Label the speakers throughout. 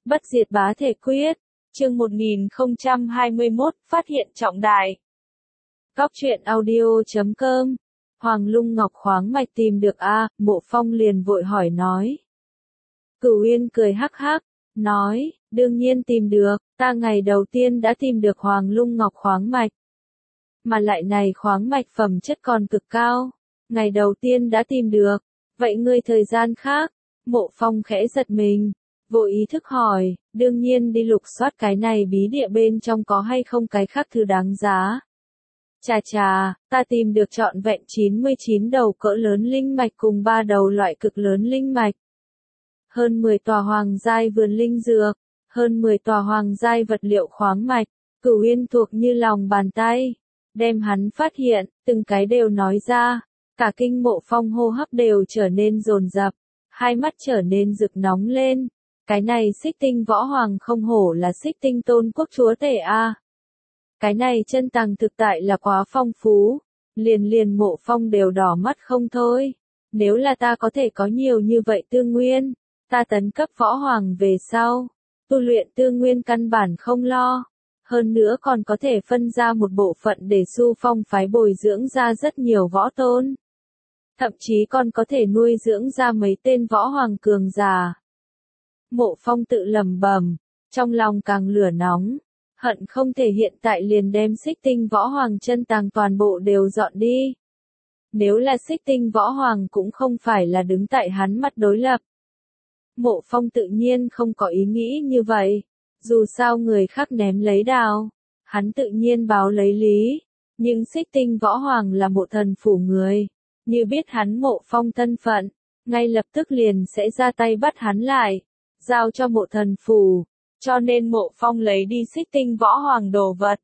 Speaker 1: Bất diệt bá thể quyết, chương 1021, phát hiện trọng đại. Góc truyện audio.com. Hoàng Lung Ngọc khoáng mạch tìm được a, Mộ Phong liền vội hỏi nói. Cửu Uyên cười hắc hắc, nói, đương nhiên tìm được, ta ngày đầu tiên đã tìm được Hoàng Lung Ngọc khoáng mạch. Mà lại này khoáng mạch phẩm chất còn cực cao, ngày đầu tiên đã tìm được, vậy ngươi thời gian khác? Mộ Phong khẽ giật mình, vội ý thức hỏi, đương nhiên đi lục soát cái này bí địa bên trong có hay không cái khác thứ đáng giá. Chà chà, ta tìm được trọn vẹn 99 đầu cỡ lớn linh mạch cùng 3 đầu loại cực lớn linh mạch. Hơn 10 tòa hoàng giai vườn linh dược, hơn 10 tòa hoàng giai vật liệu khoáng mạch, Cửu Uyên thuộc như lòng bàn tay. Đem hắn phát hiện, từng cái đều nói ra, cả kinh Mộ Phong hô hấp đều trở nên dồn dập, hai mắt trở nên rực nóng lên. Cái này Xích Tinh Võ Hoàng không hổ là Xích Tinh Tôn Quốc Chúa Tể a. Cái này chân tàng thực tại là quá phong phú, liền Mộ Phong đều đỏ mắt không thôi. Nếu là ta có thể có nhiều như vậy tư nguyên, ta tấn cấp Võ Hoàng về sau, tu luyện tư nguyên căn bản không lo. Hơn nữa còn có thể phân ra một bộ phận để Xu Phong phái bồi dưỡng ra rất nhiều võ tôn. Thậm chí còn có thể nuôi dưỡng ra mấy tên võ hoàng cường già. Mộ Phong tự lẩm bẩm, trong lòng càng lửa nóng, hận không thể hiện tại liền đem Xích Tinh Võ Hoàng chân tàng toàn bộ đều dọn đi. Nếu là Xích Tinh Võ Hoàng cũng không phải là đứng tại hắn mặt đối lập. Mộ Phong tự nhiên không có ý nghĩ như vậy. Dù sao người khác ném lấy đao, hắn tự nhiên báo lấy lý, nhưng Xích Tinh Võ Hoàng là Mộ Thần Phủ người, như biết hắn Mộ Phong thân phận, ngay lập tức liền sẽ ra tay bắt hắn lại, giao cho Mộ Thần Phủ, cho nên Mộ Phong lấy đi Xích Tinh Võ Hoàng đồ vật.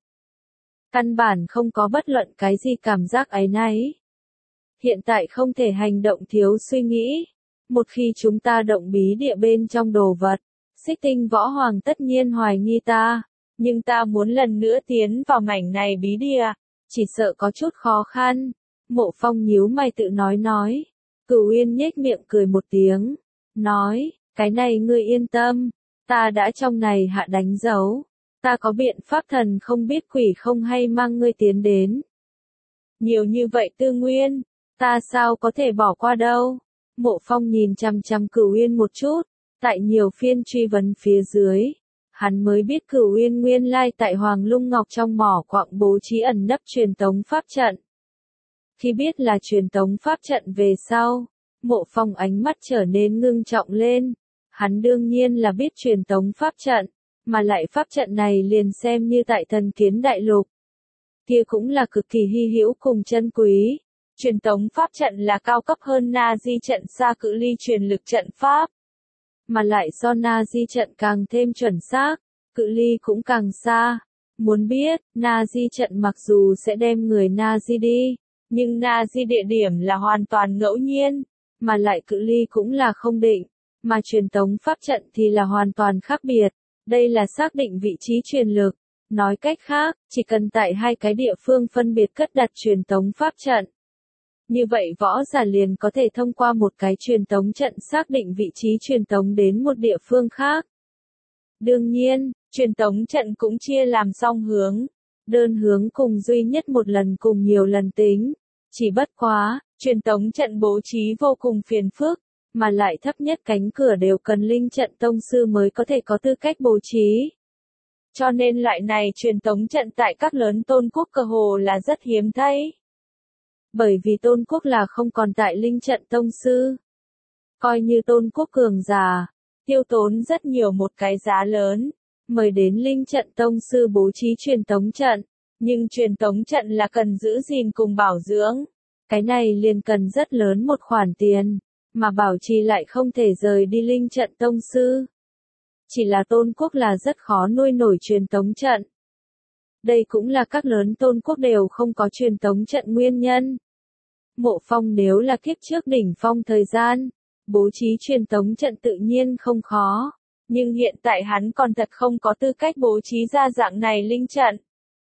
Speaker 1: Căn bản không có bất luận cái gì cảm giác áy náy. Hiện tại không thể hành động thiếu suy nghĩ, một khi chúng ta động bí địa bên trong đồ vật, Xích Tinh Võ Hoàng tất nhiên hoài nghi ta, nhưng ta muốn lần nữa tiến vào mảnh này bí địa, chỉ sợ có chút khó khăn. Mộ Phong nhíu mày tự nói. Cửu Uyên nhếch miệng cười một tiếng, nói, cái này ngươi yên tâm, ta đã trong này hạ đánh dấu, ta có biện pháp thần không biết quỷ không hay mang ngươi tiến đến. Nhiều như vậy tư nguyên, ta sao có thể bỏ qua đâu? Mộ Phong nhìn chằm chằm Cửu Uyên một chút. Tại nhiều phiên truy vấn phía dưới, hắn mới biết Cửu Uyên nguyên lai tại Hoàng Lung Ngọc trong mỏ quặng bố trí ẩn nấp truyền tống pháp trận. Khi biết là truyền tống pháp trận về sau, Mộ Phong ánh mắt trở nên ngưng trọng lên. Hắn đương nhiên là biết truyền tống pháp trận, mà lại pháp trận này liền xem như tại Thần Kiến Đại Lục. Kia cũng là cực kỳ hy hữu cùng chân quý. Truyền tống pháp trận là cao cấp hơn Na Di trận xa cự ly truyền lực trận pháp. Mà lại do Na Di trận càng thêm chuẩn xác, cự ly cũng càng xa. Muốn biết, Na Di trận mặc dù sẽ đem người Na Di đi, nhưng Na Di địa điểm là hoàn toàn ngẫu nhiên, mà lại cự ly cũng là không định, mà truyền tống pháp trận thì là hoàn toàn khác biệt. Đây là xác định vị trí truyền lực. Nói cách khác, chỉ cần tại hai cái địa phương phân biệt cất đặt truyền tống pháp trận. Như vậy võ giả liền có thể thông qua một cái truyền tống trận xác định vị trí truyền tống đến một địa phương khác. Đương nhiên, truyền tống trận cũng chia làm song hướng, đơn hướng cùng duy nhất một lần cùng nhiều lần tính. Chỉ bất quá, truyền tống trận bố trí vô cùng phiền phức, mà lại thấp nhất cánh cửa đều cần linh trận tông sư mới có thể có tư cách bố trí. Cho nên loại này truyền tống trận tại các lớn tôn quốc cơ hồ là rất hiếm thấy. Bởi vì tôn quốc là không còn tại linh trận tông sư. Coi như tôn quốc cường giả, tiêu tốn rất nhiều một cái giá lớn, mời đến linh trận tông sư bố trí truyền tống trận, nhưng truyền tống trận là cần giữ gìn cùng bảo dưỡng. Cái này liền cần rất lớn một khoản tiền, mà bảo trì lại không thể rời đi linh trận tông sư. Chỉ là tôn quốc là rất khó nuôi nổi truyền tống trận. Đây cũng là các lớn tôn quốc đều không có truyền tống trận nguyên nhân. Mộ Phong nếu là kiếp trước đỉnh phong thời gian, bố trí truyền tống trận tự nhiên không khó, nhưng hiện tại hắn còn thật không có tư cách bố trí ra dạng này linh trận.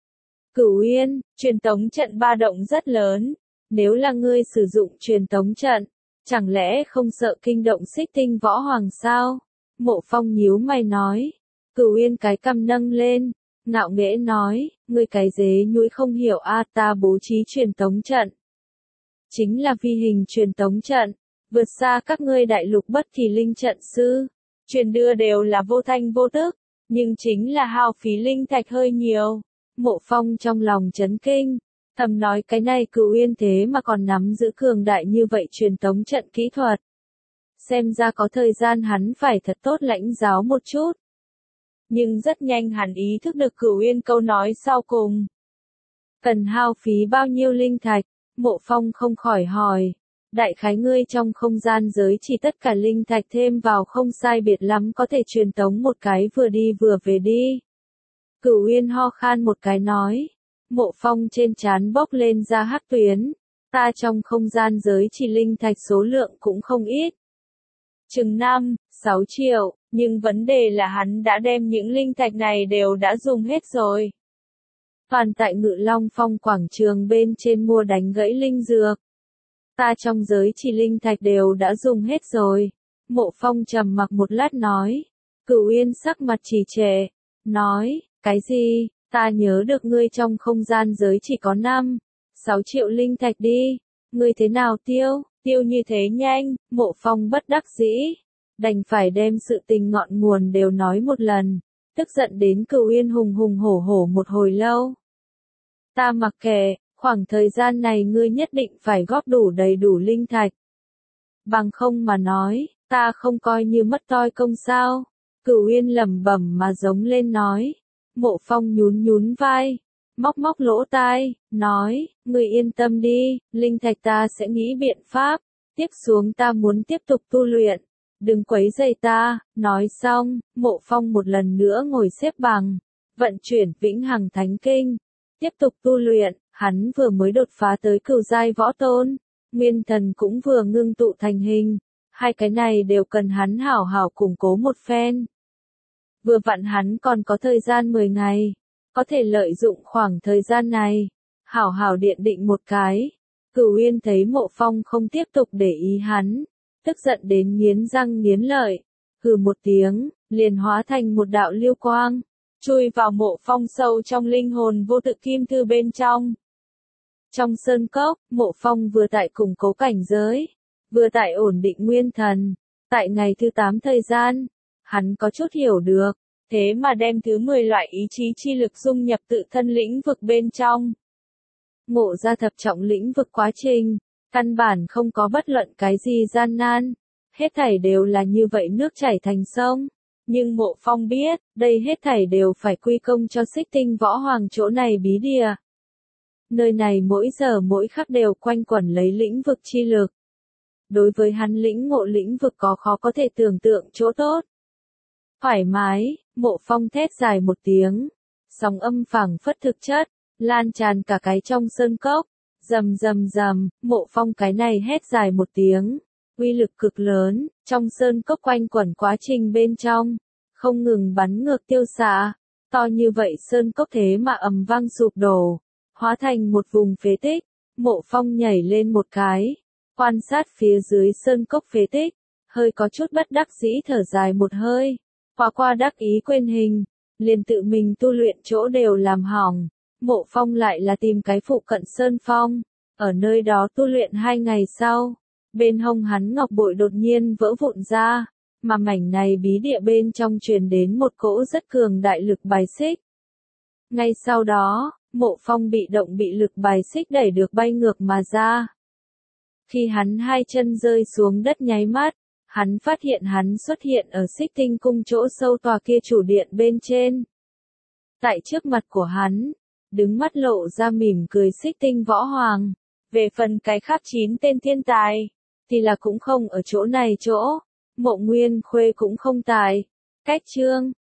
Speaker 1: Cửu Uyên, truyền tống trận ba động rất lớn, nếu là ngươi sử dụng truyền tống trận, chẳng lẽ không sợ kinh động Xích Tinh Võ Hoàng sao? Mộ Phong nhíu mày nói. Cửu Uyên cái cằm nâng lên, ngạo nghễ nói, ngươi cái dế nhũi không hiểu a, ta bố trí truyền tống trận. Chính là vi hình truyền tống trận, vượt xa các ngươi đại lục bất kỳ linh trận sư, truyền đưa đều là vô thanh vô tức, nhưng chính là hao phí linh thạch hơi nhiều. Mộ Phong trong lòng chấn kinh, thầm nói cái này Cửu Uyên thế mà còn nắm giữ cường đại như vậy truyền tống trận kỹ thuật. Xem ra có thời gian hắn phải thật tốt lãnh giáo một chút. Nhưng rất nhanh hắn ý thức được Cửu Uyên câu nói sau cùng. Cần hao phí bao nhiêu linh thạch? Mộ Phong không khỏi hỏi. Đại khái ngươi trong không gian giới chỉ tất cả linh thạch thêm vào không sai biệt lắm có thể truyền tống một cái vừa đi vừa về đi. Cửu Uyên ho khan một cái nói. Mộ Phong trên trán bốc lên ra hắc tuyến. Ta trong không gian giới chỉ linh thạch số lượng cũng không ít. Chừng 5-6 triệu, nhưng vấn đề là hắn đã đem những linh thạch này đều đã dùng hết rồi. Toàn tại Ngự Long Phong quảng trường bên trên mua đánh gãy linh dược. Ta trong giới chỉ linh thạch đều đã dùng hết rồi. Mộ Phong trầm mặc một lát nói. Cửu Uyên sắc mặt trì trệ. Nói, cái gì, ta nhớ được ngươi trong không gian giới chỉ có 5-6 triệu linh thạch đi. Ngươi thế nào tiêu như thế nhanh, Mộ Phong bất đắc dĩ. Đành phải đem sự tình ngọn nguồn đều nói một lần. Tức giận đến Cửu Uyên hùng hùng hổ hổ một hồi lâu. Ta mặc kệ, khoảng thời gian này ngươi nhất định phải góp đủ đầy đủ linh thạch. Bằng không mà nói, ta không coi như mất toi công sao. Cửu Uyên lẩm bẩm mà giống lên nói. Mộ Phong nhún nhún vai, móc móc lỗ tai, nói, ngươi yên tâm đi, linh thạch ta sẽ nghĩ biện pháp. Tiếp xuống ta muốn tiếp tục tu luyện. Đừng quấy rầy ta, nói xong, Mộ Phong một lần nữa ngồi xếp bằng, vận chuyển Vĩnh Hằng Thánh Kinh, tiếp tục tu luyện, hắn vừa mới đột phá tới cửu giai võ tôn, nguyên thần cũng vừa ngưng tụ thành hình, hai cái này đều cần hắn hảo hảo củng cố một phen. Vừa vặn hắn còn có thời gian 10 ngày, có thể lợi dụng khoảng thời gian này, hảo hảo điện định một cái. Cửu Uyên thấy Mộ Phong không tiếp tục để ý hắn, tức giận đến nghiến răng nghiến lợi, hừ một tiếng, liền hóa thành một đạo lưu quang, chui vào Mộ Phong sâu trong linh hồn vô tự kim thư bên trong. Trong sơn cốc, Mộ Phong vừa tại củng cố cảnh giới, vừa tại ổn định nguyên thần, tại ngày thứ 8 thời gian, hắn có chút hiểu được, thế mà đem thứ 10 loại ý chí chi lực dung nhập tự thân lĩnh vực bên trong. Ngộ ra thập trọng lĩnh vực quá trình, căn bản không có bất luận cái gì gian nan, hết thảy đều là như vậy nước chảy thành sông. Nhưng Mộ Phong biết, đây hết thảy đều phải quy công cho Xích Tinh Võ Hoàng chỗ này bí địa. Nơi này mỗi giờ mỗi khắc đều quanh quẩn lấy lĩnh vực chi lực. Đối với hắn lĩnh ngộ lĩnh vực có khó có thể tưởng tượng chỗ tốt. Thoải mái, Mộ Phong thét dài một tiếng, sóng âm phảng phất thực chất, lan tràn cả cái trong sơn cốc. Rầm rầm rầm, Mộ Phong cái này hét dài một tiếng, uy lực cực lớn, trong sơn cốc quanh quẩn quá trình bên trong, không ngừng bắn ngược tiêu xạ, to như vậy sơn cốc thế mà ầm vang sụp đổ, hóa thành một vùng phế tích. Mộ Phong nhảy lên một cái, quan sát phía dưới sơn cốc phế tích, hơi có chút bất đắc dĩ thở dài một hơi, qua đắc ý quên hình, liền tự mình tu luyện chỗ đều làm hỏng. Mộ Phong lại là tìm cái phụ cận sơn phong, ở nơi đó tu luyện 2 ngày sau, bên hông hắn ngọc bội đột nhiên vỡ vụn ra, mà mảnh này bí địa bên trong truyền đến một cỗ rất cường đại lực bài xích. Ngay sau đó, Mộ Phong bị động bị lực bài xích đẩy được bay ngược mà ra. Khi hắn hai chân rơi xuống đất nháy mắt, hắn phát hiện hắn xuất hiện ở Xích Tinh cung chỗ sâu tòa kia chủ điện bên trên. Tại trước mặt của hắn, đứng mắt lộ ra mỉm cười Xích Tinh Võ Hoàng. Về phần cái khác 9 tên thiên tài, thì là cũng không ở chỗ này chỗ. Mộ Nguyên Khuê cũng không tài. Cách chương